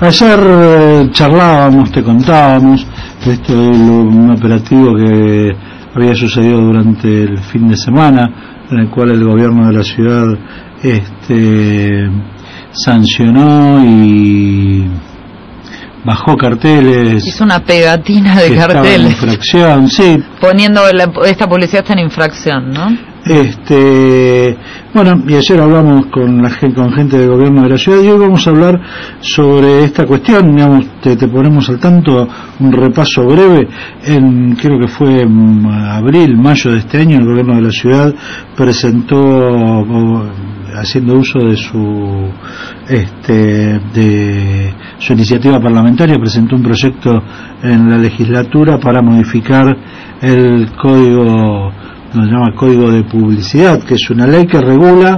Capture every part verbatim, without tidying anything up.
Ayer eh, charlábamos, te contábamos de este, lo, un operativo que había sucedido durante el fin de semana, en el cual el gobierno de la ciudad este, sancionó y bajó carteles. Hizo una pegatina de carteles. En infracción, sí. Poniendo la, esta publicidad está en infracción, ¿no? Este, bueno, y ayer hablamos con la gente, con gente del gobierno de la ciudad, y hoy vamos a hablar sobre esta cuestión. Digamos, te, te ponemos al tanto, un repaso breve. En, creo que fue en abril, mayo de este año, el gobierno de la ciudad presentó, haciendo uso de su este de su iniciativa parlamentaria, presentó un proyecto en la legislatura para modificar el código, nos llama Código de Publicidad, que es una ley que regula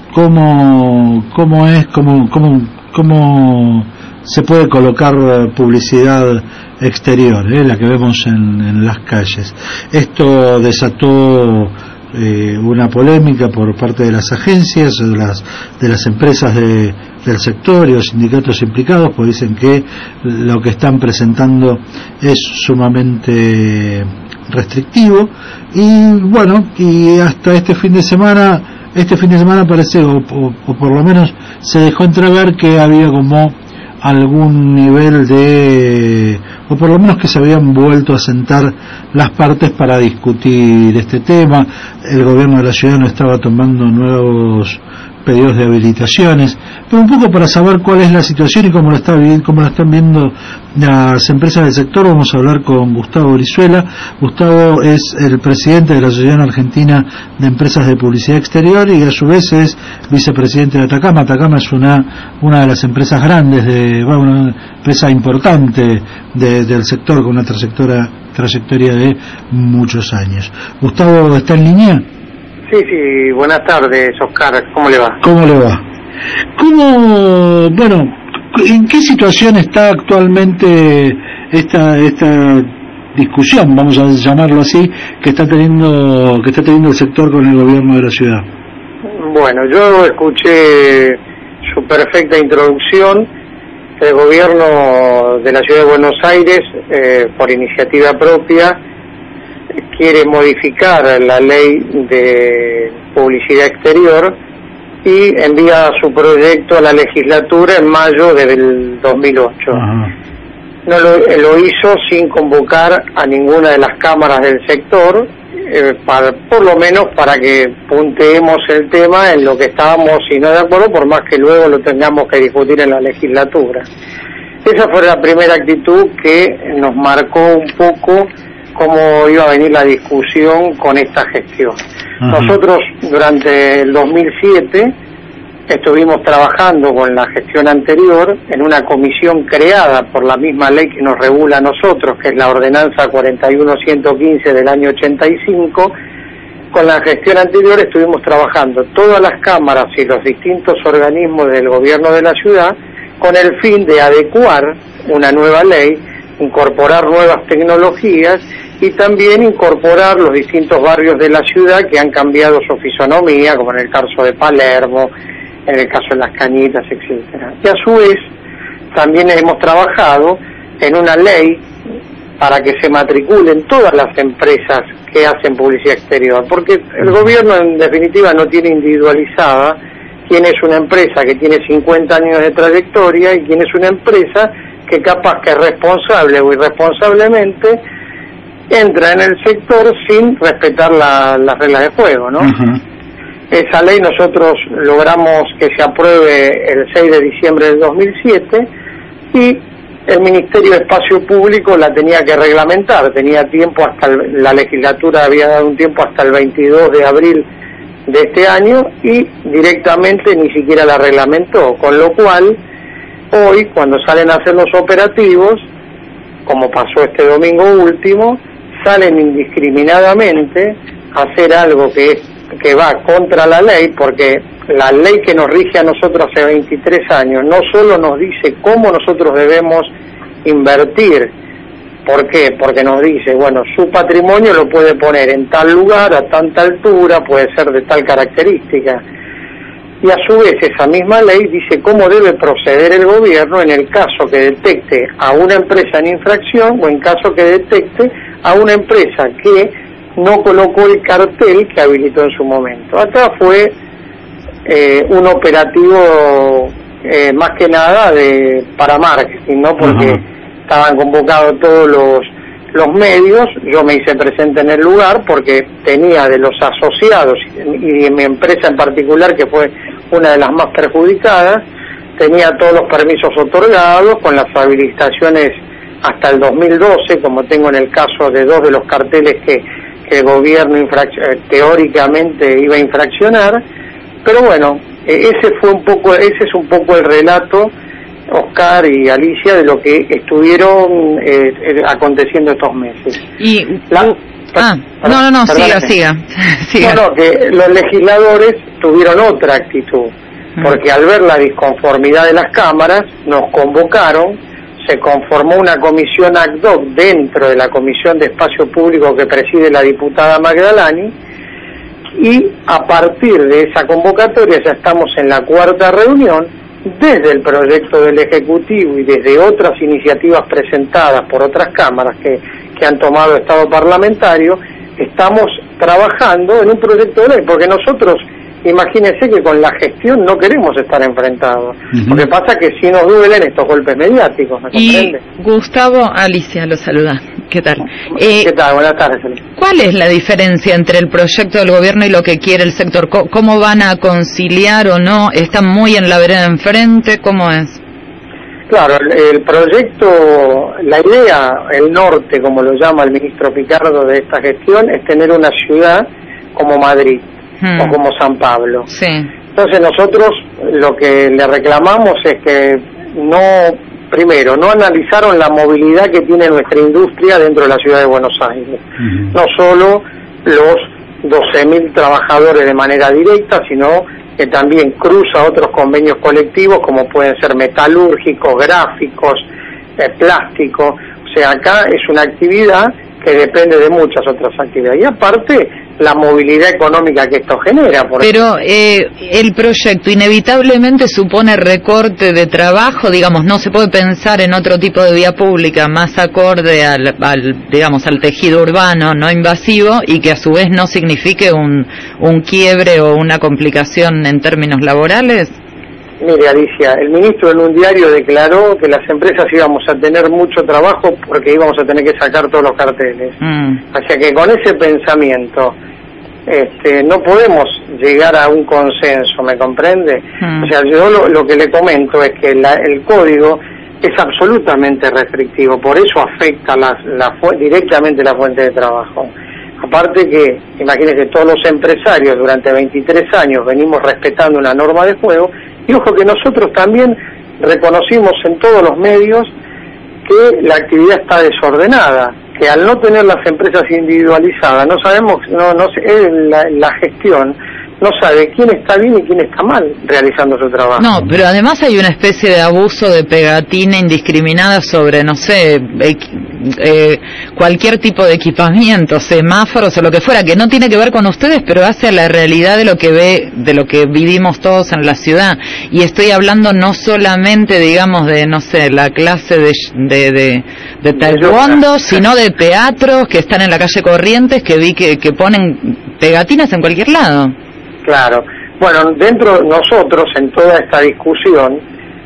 cómo cómo es cómo cómo cómo se puede colocar publicidad exterior, ¿eh? La que vemos en, en las calles. Esto desató eh, una polémica por parte de las agencias, de las de las empresas de, del sector y los sindicatos implicados, porque dicen que lo que están presentando es sumamente restrictivo. Y bueno, y hasta este fin de semana este fin de semana parece, o, o, o por lo menos se dejó entrever que había como algún nivel de, o por lo menos que se habían vuelto a sentar las partes para discutir este tema. El gobierno de la ciudad no estaba tomando nuevos pedidos de habilitaciones, pero un poco para saber cuál es la situación y cómo la está viendo, cómo la están viendo las empresas del sector, vamos a hablar con Gustavo Brizuela. Gustavo es el presidente de la Asociación Argentina de Empresas de Publicidad Exterior y a su vez es vicepresidente de Atacama. Atacama es una una de las empresas grandes, de bueno, una empresa importante de, del sector, con una trayectoria trayectoria de muchos años. Gustavo, ¿está en línea? Sí, sí, buenas tardes, Oscar, ¿cómo le va? ¿Cómo le va? ¿Cómo, bueno, en qué situación está actualmente esta esta discusión, vamos a llamarlo así, que está teniendo que está teniendo el sector con el gobierno de la ciudad? Bueno, yo escuché su perfecta introducción. El gobierno de la ciudad de Buenos Aires, eh, por iniciativa propia, quiere modificar la ley de publicidad exterior y envía su proyecto a la legislatura en mayo del dos mil ocho. Ajá. No lo, lo hizo sin convocar a ninguna de las cámaras del sector, eh, para, por lo menos para que punteemos el tema en lo que estábamos, si no de acuerdo, por más que luego lo tengamos que discutir en la legislatura. Esa fue la primera actitud que nos marcó un poco cómo iba a venir la discusión con esta gestión. Uh-huh. Nosotros durante el dos mil siete estuvimos trabajando con la gestión anterior en una comisión creada por la misma ley que nos regula a nosotros, que es la ordenanza cuarenta y uno ciento quince del año ochenta y cinco. Con la gestión anterior estuvimos trabajando todas las cámaras y los distintos organismos del gobierno de la ciudad con el fin de adecuar una nueva ley, incorporar nuevas tecnologías y también incorporar los distintos barrios de la ciudad que han cambiado su fisonomía, como en el caso de Palermo, en el caso de Las Cañitas, etcétera. Y a su vez también hemos trabajado en una ley para que se matriculen todas las empresas que hacen publicidad exterior, porque el gobierno en definitiva no tiene individualizada quién es una empresa que tiene cincuenta años de trayectoria y quién es una empresa que capaz que responsable o irresponsablemente entra en el sector sin respetar la, las reglas de juego, ¿no? Uh-huh. Esa ley nosotros logramos que se apruebe el seis de diciembre del dos mil siete y el Ministerio de Espacio Público la tenía que reglamentar, tenía tiempo hasta el, la legislatura había dado un tiempo hasta el veintidós de abril de este año y directamente ni siquiera la reglamentó, con lo cual hoy cuando salen a hacer los operativos, como pasó este domingo último, salen indiscriminadamente a hacer algo que es, que va contra la ley, porque la ley que nos rige a nosotros hace veintitrés años no solo nos dice cómo nosotros debemos invertir. ¿Por qué? Porque nos dice, bueno, su patrimonio lo puede poner en tal lugar, a tanta altura, puede ser de tal característica. y a su vez esa misma ley dice cómo debe proceder el gobierno en el caso que detecte a una empresa en infracción o en caso que detecte a una empresa que no colocó el cartel que habilitó en su momento. Acá fue eh, un operativo eh, más que nada de para marketing, ¿no? Porque uh-huh. estaban convocados todos los los medios, yo me hice presente en el lugar porque tenía de los asociados y de mi empresa en particular, que fue una de las más perjudicadas, tenía todos los permisos otorgados con las habilitaciones hasta el dos mil doce, como tengo en el caso de dos de los carteles que, que el gobierno infrac- teóricamente iba a infraccionar, pero bueno, ese fue un poco, ese es un poco el relato, Oscar y Alicia, de lo que estuvieron eh, aconteciendo estos meses. Y La, ah, per, no, no, no, siga, siga, siga. No, no, que los legisladores tuvieron otra actitud, porque al ver la disconformidad de las cámaras, nos convocaron, se conformó una comisión ad hoc dentro de la Comisión de Espacio Público que preside la diputada Magdalani, y a partir de esa convocatoria ya estamos en la cuarta reunión, desde el proyecto del Ejecutivo y desde otras iniciativas presentadas por otras cámaras que, que han tomado estado parlamentario, estamos trabajando en un proyecto de ley, porque nosotros, imagínense que con la gestión no queremos estar enfrentados, uh-huh. Lo que pasa que sí nos duelen estos golpes mediáticos, ¿me comprende? Y Gustavo, Alicia lo saluda, ¿qué tal? Eh, ¿Qué tal? Buenas tardes, Alicia. ¿Cuál es la diferencia entre el proyecto del gobierno y lo que quiere el sector? ¿Cómo van a conciliar o no? ¿Están muy en la vereda de enfrente? ¿Cómo es? Claro, el, el proyecto, la idea, el norte, como lo llama el ministro Picardo de esta gestión, es tener una ciudad como Madrid. Hmm. O como San Pablo. Sí. Entonces nosotros lo que le reclamamos es que no, primero, no analizaron la movilidad que tiene nuestra industria dentro de la ciudad de Buenos Aires. Uh-huh. No solo los doce mil trabajadores de manera directa, sino que también cruza otros convenios colectivos como pueden ser metalúrgicos, gráficos, eh, plásticos. O sea, acá es una actividad que depende de muchas otras actividades. Y aparte, la movilidad económica que esto genera. Por Pero eh, el proyecto inevitablemente supone recorte de trabajo, digamos, no se puede pensar en otro tipo de vía pública más acorde al, al digamos, al tejido urbano no invasivo y que a su vez no signifique un, un quiebre o una complicación en términos laborales. Mire, Alicia, el ministro en un diario declaró que las empresas íbamos a tener mucho trabajo porque íbamos a tener que sacar todos los carteles. Mm. O sea que con ese pensamiento este, no podemos llegar a un consenso, ¿me comprende? Mm. O sea, yo lo, lo que le comento es que la, el código es absolutamente restrictivo, por eso afecta la, la, directamente la fuente de trabajo. Aparte que, imagínense, todos los empresarios durante veintitrés años venimos respetando una norma de juego. Y ojo que nosotros también reconocimos en todos los medios que la actividad está desordenada, que al no tener las empresas individualizadas, no sabemos, no, no sé, la, la gestión no sabe quién está bien y quién está mal realizando su trabajo. No, pero además hay una especie de abuso de pegatina indiscriminada sobre, no sé, eh, eh, cualquier tipo de equipamiento, semáforos o lo que fuera, que no tiene que ver con ustedes, pero hace a la realidad de lo que ve, de lo que vivimos todos en la ciudad. Y estoy hablando no solamente, digamos, de, no sé, la clase de de, de, de taekwondo, sino de teatros que están en la calle Corrientes, que vi que, que ponen pegatinas en cualquier lado. Claro. Bueno, dentro de nosotros, en toda esta discusión,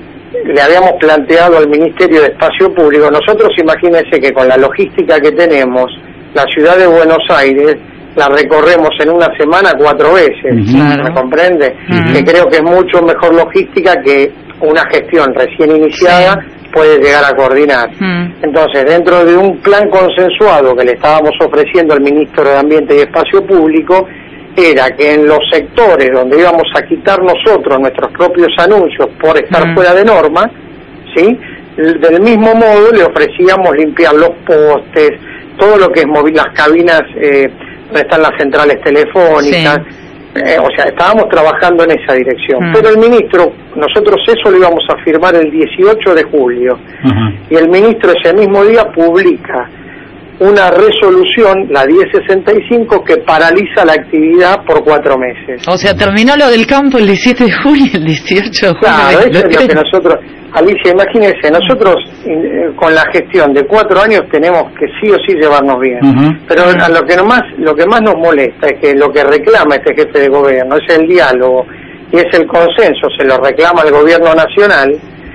le habíamos planteado al Ministerio de Espacio Público, nosotros imagínense que con la logística que tenemos, la ciudad de Buenos Aires la recorremos en una semana cuatro veces, claro. ¿Me comprende? Uh-huh. Que creo que es mucho mejor logística que una gestión recién iniciada sí. puede llegar a coordinar. Uh-huh. Entonces, dentro de un plan consensuado que le estábamos ofreciendo al Ministro de Ambiente y Espacio Público, era que en los sectores donde íbamos a quitar nosotros nuestros propios anuncios por estar mm. fuera de norma, ¿sí? Del mismo modo le ofrecíamos limpiar los postes, todo lo que es móvil, las cabinas eh, donde están las centrales telefónicas, sí. eh, o sea, estábamos trabajando en esa dirección. Mm. Pero el ministro, nosotros eso lo íbamos a firmar el dieciocho de julio, uh-huh. y el ministro ese mismo día publica una resolución, la diez sesenta y cinco, que paraliza la actividad por cuatro meses. O sea, terminó lo del campo el diecisiete de julio y el dieciocho de julio. Claro, eso es lo que nosotros, Alicia, imagínense, nosotros eh, con la gestión de cuatro años tenemos que sí o sí llevarnos bien. Uh-huh. Pero a lo que más, lo que más nos molesta es que lo que reclama este jefe de gobierno es el diálogo y es el consenso, se lo reclama el gobierno nacional,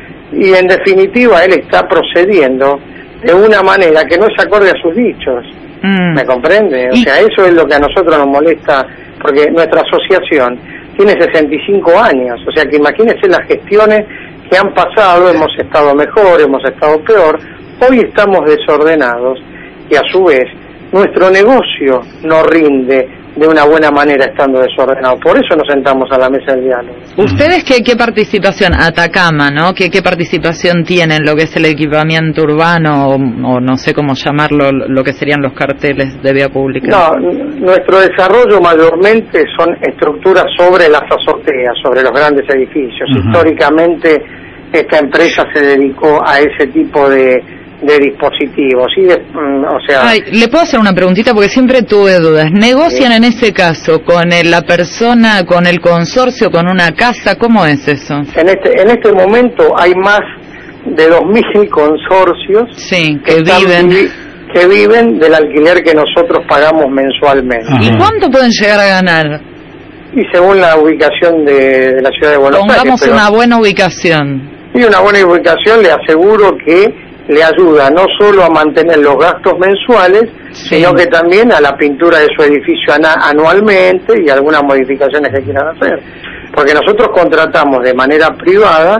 y en definitiva él está procediendo de una manera que no es acorde a sus dichos. Mm. ¿Me comprende? O sea, eso es lo que a nosotros nos molesta, porque nuestra asociación tiene sesenta y cinco años, o sea que imagínense las gestiones que han pasado, hemos estado mejor, hemos estado peor, hoy estamos desordenados y a su vez nuestro negocio no rinde de una buena manera estando desordenado. Por eso nos sentamos a la mesa del diálogo. ¿Ustedes qué, qué participación, Atacama, ¿no? ¿Qué, qué participación tienen lo que es el equipamiento urbano o, o no sé cómo llamarlo, lo que serían los carteles de vía pública? No, nuestro desarrollo mayormente son estructuras sobre las azoteas, sobre los grandes edificios. Uh-huh. Históricamente esta empresa se dedicó a ese tipo de de dispositivos, y de, o sea... Ay, ¿le puedo hacer una preguntita? Porque siempre tuve dudas. ¿Negocian sí. en ese caso con el, la persona, con el consorcio, con una casa? ¿Cómo es eso? En este en este momento hay más de dos mil consorcios sí, que, que viven vi, que viven del alquiler que nosotros pagamos mensualmente. Ajá. ¿Y cuánto pueden llegar a ganar? Y según la ubicación de, de la ciudad de Buenos Pongamos Aires. Pongamos una buena ubicación. Y una buena ubicación, le aseguro que le ayuda no solo a mantener los gastos mensuales, sí. sino que también a la pintura de su edificio anualmente y algunas modificaciones que quieran hacer. Porque nosotros contratamos de manera privada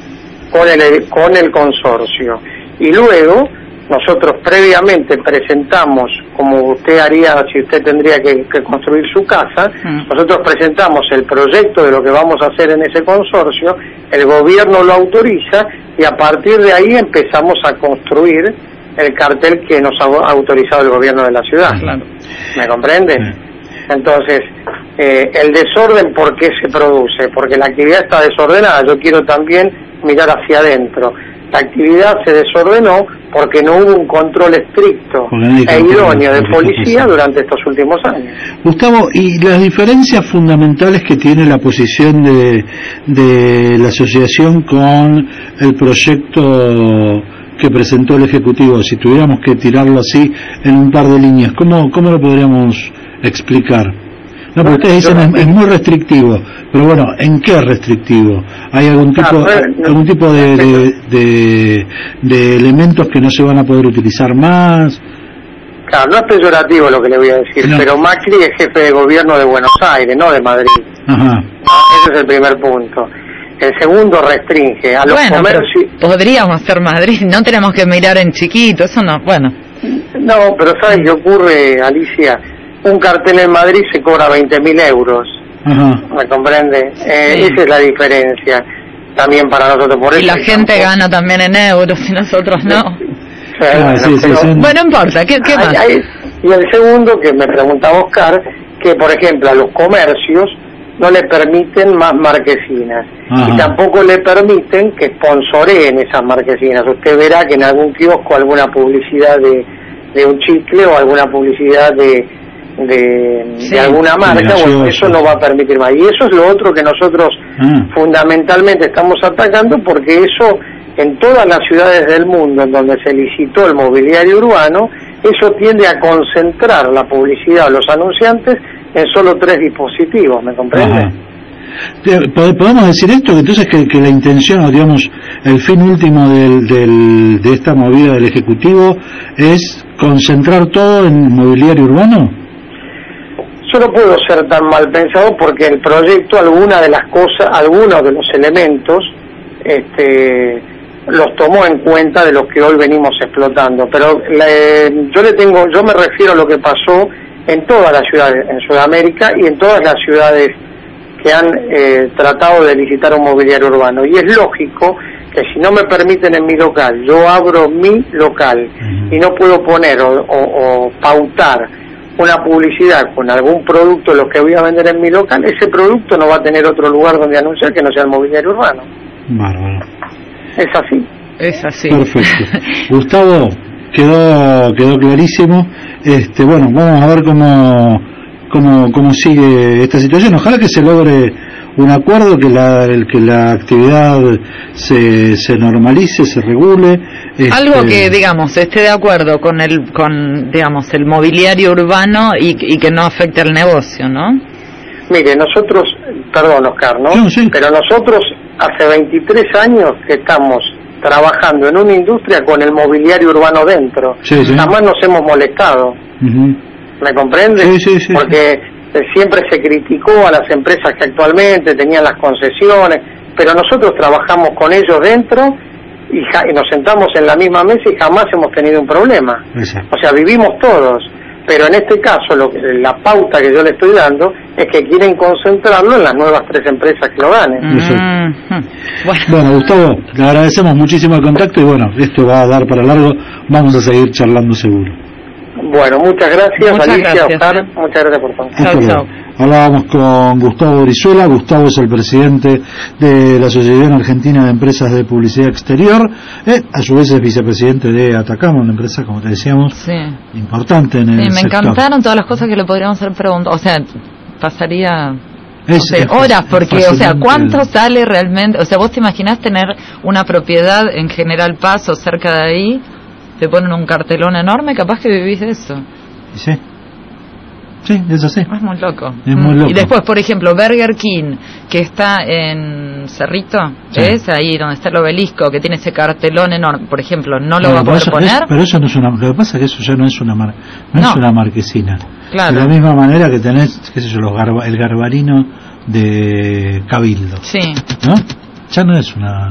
con el, con el consorcio. Y luego nosotros previamente presentamos, como usted haría si usted tendría que, que construir su casa, mm. nosotros presentamos el proyecto de lo que vamos a hacer en ese consorcio, el gobierno lo autoriza y a partir de ahí empezamos a construir el cartel que nos ha autorizado el gobierno de la ciudad. Claro. ¿Me comprende? Mm. Entonces, eh, el desorden, ¿por qué se produce? Porque la actividad está desordenada. Yo quiero también mirar hacia adentro. La actividad se desordenó porque no hubo un control estricto e idóneo de policía durante estos últimos años. Gustavo, ¿y las diferencias fundamentales que tiene la posición de, de la asociación con el proyecto que presentó el Ejecutivo? Si tuviéramos que tirarlo así en un par de líneas, ¿cómo, cómo lo podríamos explicar? No, porque ustedes dicen es, es muy restrictivo, pero bueno, ¿en qué es restrictivo? ¿Hay algún tipo, ah, no, algún tipo de, de, de, de elementos que no se van a poder utilizar más? Claro, no es peyorativo lo que le voy a decir, no. Pero Macri es jefe de gobierno de Buenos Aires, no de Madrid. Ajá. Ese es el primer punto. El segundo restringe a los bueno, comercios. Podríamos ser Madrid, no tenemos que mirar en chiquito, eso no, bueno. No, pero ¿sabes qué ocurre, Alicia? Un cartel en Madrid se cobra veinte mil euros. Ajá. ¿Me comprende? Eh, sí. Esa es la diferencia también para nosotros. Por y eso la gente campo. gana también en euros y nosotros no. Sí, ah, sí, pero, sí, sí. Bueno, no importa, ¿qué, qué más? Hay, hay, y el segundo, que me preguntaba Oscar, que por ejemplo a los comercios no le permiten más marquesinas. Ajá. Y tampoco le permiten que sponsoreen esas marquesinas. Usted verá que en algún kiosco alguna publicidad de, de un chicle o alguna publicidad de de, sí, de alguna marca, bueno, eso no va a permitir más. Y eso es lo otro que nosotros mm. fundamentalmente estamos atacando, porque eso en todas las ciudades del mundo en donde se licitó el mobiliario urbano, eso tiende a concentrar la publicidad o los anunciantes en solo tres dispositivos, ¿me comprende? Ajá. Podemos decir esto, que entonces que, que la intención, o digamos, el fin último del, del, de esta movida del Ejecutivo es concentrar todo en mobiliario urbano. Yo no puedo ser tan mal pensado porque el proyecto, alguna de las cosas, algunos de los elementos, este, los tomó en cuenta de los que hoy venimos explotando. Pero le, yo le tengo, yo me refiero a lo que pasó en todas las ciudades, en Sudamérica y en todas las ciudades que han eh, tratado de licitar un mobiliario urbano. Y es lógico que si no me permiten en mi local, yo abro mi local y no puedo poner o, o, o pautar una publicidad con algún producto de los que voy a vender en mi local, ese producto no va a tener otro lugar donde anunciar que no sea el mobiliario urbano. Bárbaro. Es así. Es así. Perfecto. Gustavo, quedó quedó clarísimo. Este, bueno, vamos a ver cómo cómo cómo sigue esta situación. Ojalá que se logre un acuerdo, que la el, que la actividad se se normalice, se regule. Este... Algo que, digamos, esté de acuerdo con el con digamos el mobiliario urbano y, y que no afecte al negocio, ¿no? Mire, nosotros, perdón Oscar, ¿no? No, sí. Pero nosotros hace veintitrés años que estamos trabajando en una industria con el mobiliario urbano dentro. Sí, sí. Jamás nos hemos molestado. Uh-huh. ¿Me comprende? Sí, sí, sí. Porque sí. siempre se criticó a las empresas que actualmente tenían las concesiones, pero nosotros trabajamos con ellos dentro y, ja- y nos sentamos en la misma mesa y jamás hemos tenido un problema. Exacto. O sea, vivimos todos. Pero en este caso, lo que, la pauta que yo le estoy dando es que quieren concentrarlo en las nuevas tres empresas que lo ganen. Mm-hmm. Bueno. Bueno, Gustavo, le agradecemos muchísimo el contacto y bueno, esto va a dar para largo, vamos a seguir charlando seguro. Bueno, muchas gracias, Muchas Alicia, gracias, Oscar, ¿eh? muchas gracias por todo. Chao, chao. Hablábamos con Gustavo Brizuela. Gustavo es el presidente de la Asociación Argentina de Empresas de Publicidad Exterior, eh, a su vez es vicepresidente de Atacama, una empresa, como te decíamos, Sí. importante en el Sí, me sector. encantaron todas las cosas que le podríamos hacer preguntas. O sea, pasaría Es, no sé, es, horas, es porque, o sea, ¿cuánto el... sale realmente? O sea, ¿vos te imaginás tener una propiedad en General Paz o cerca de ahí? Te ponen un cartelón enorme, capaz que vivís de eso. Sí, sí, es así. Es muy loco. Es muy loco. Y después, por ejemplo, Burger King, que está en Cerrito, Sí. es ahí donde está el obelisco, que tiene ese cartelón enorme, por ejemplo, ¿no lo Bueno, va a pero poder eso, poner? es- pero eso no es una... Lo que pasa es que eso ya no es una mar, no, No. es una marquesina. Claro. De la misma manera que tenés, qué sé yo, los garba, el garbarino de Cabildo. Sí. ¿No? Ya no es una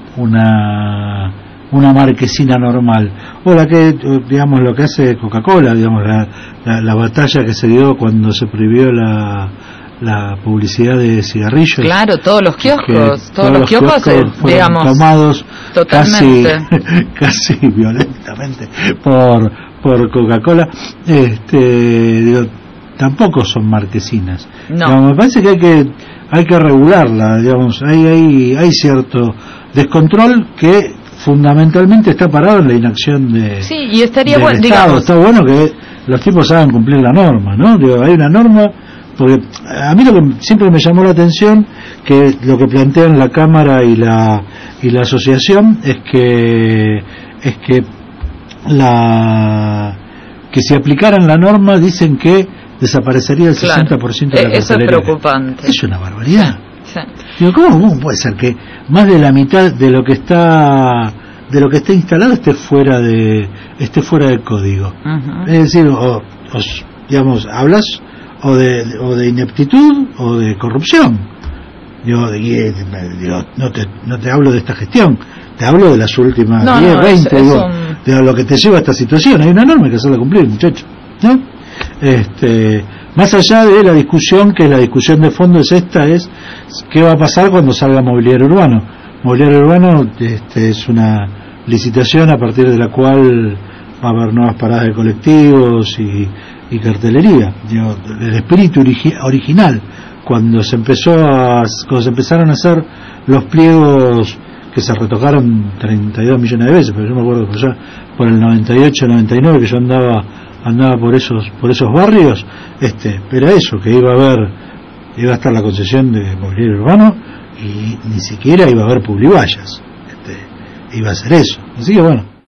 una una marquesina normal, o la que, digamos, lo que hace Coca-Cola, digamos, la, la, la batalla que se dio cuando se prohibió la la publicidad de cigarrillos. Claro, todos los kioscos, todos, todos los kioscos, eh, fueron digamos, tomados casi, totalmente. casi violentamente por por Coca-Cola. Este, digo, tampoco son marquesinas. No. Digamos, me parece que hay que hay que regularla, digamos, hay hay hay cierto descontrol que fundamentalmente está parado en la inacción de Sí, y estaría del bueno, Estado. digamos, Está bueno que los tipos hagan cumplir la norma, ¿no? Digo, hay una norma, porque a mí lo que siempre me llamó la atención, que lo que plantean la Cámara y la y la asociación es que es que la que si aplicaran la norma dicen que desaparecería el claro, sesenta por ciento de la eh, eso es cartelería. preocupante. Es una barbaridad. Sí. Digo, ¿cómo, ¿cómo puede ser que más de la mitad de lo que está de lo que está instalado esté fuera de esté fuera del código? Uh-huh. Es decir, o, o, digamos, hablas o de o de ineptitud o de corrupción. Digo, y, eh, digo, no te no te hablo de esta gestión, te hablo de las últimas No, diez, no, veinte, es- es digo, un- de lo que te lleva a esta situación. Hay una norma que hacerla cumplir, muchachos, ¿no? Este, más allá de la discusión, que la discusión de fondo es esta, es qué va a pasar cuando salga mobiliario urbano. Mobiliario urbano este, es una licitación a partir de la cual va a haber nuevas paradas de colectivos y, y cartelería. Digo, el espíritu origi- original, cuando se empezó a, cuando se empezaron a hacer los pliegos que se retocaron treinta y dos millones de veces, pero yo me acuerdo que ya por el noventa y ocho, noventa y nueve que yo andaba andaba por esos por esos barrios, este, era eso, que iba a haber iba a estar la concesión de mobiliario urbano y ni siquiera iba a haber publivallas, este, iba a ser eso. Así que bueno,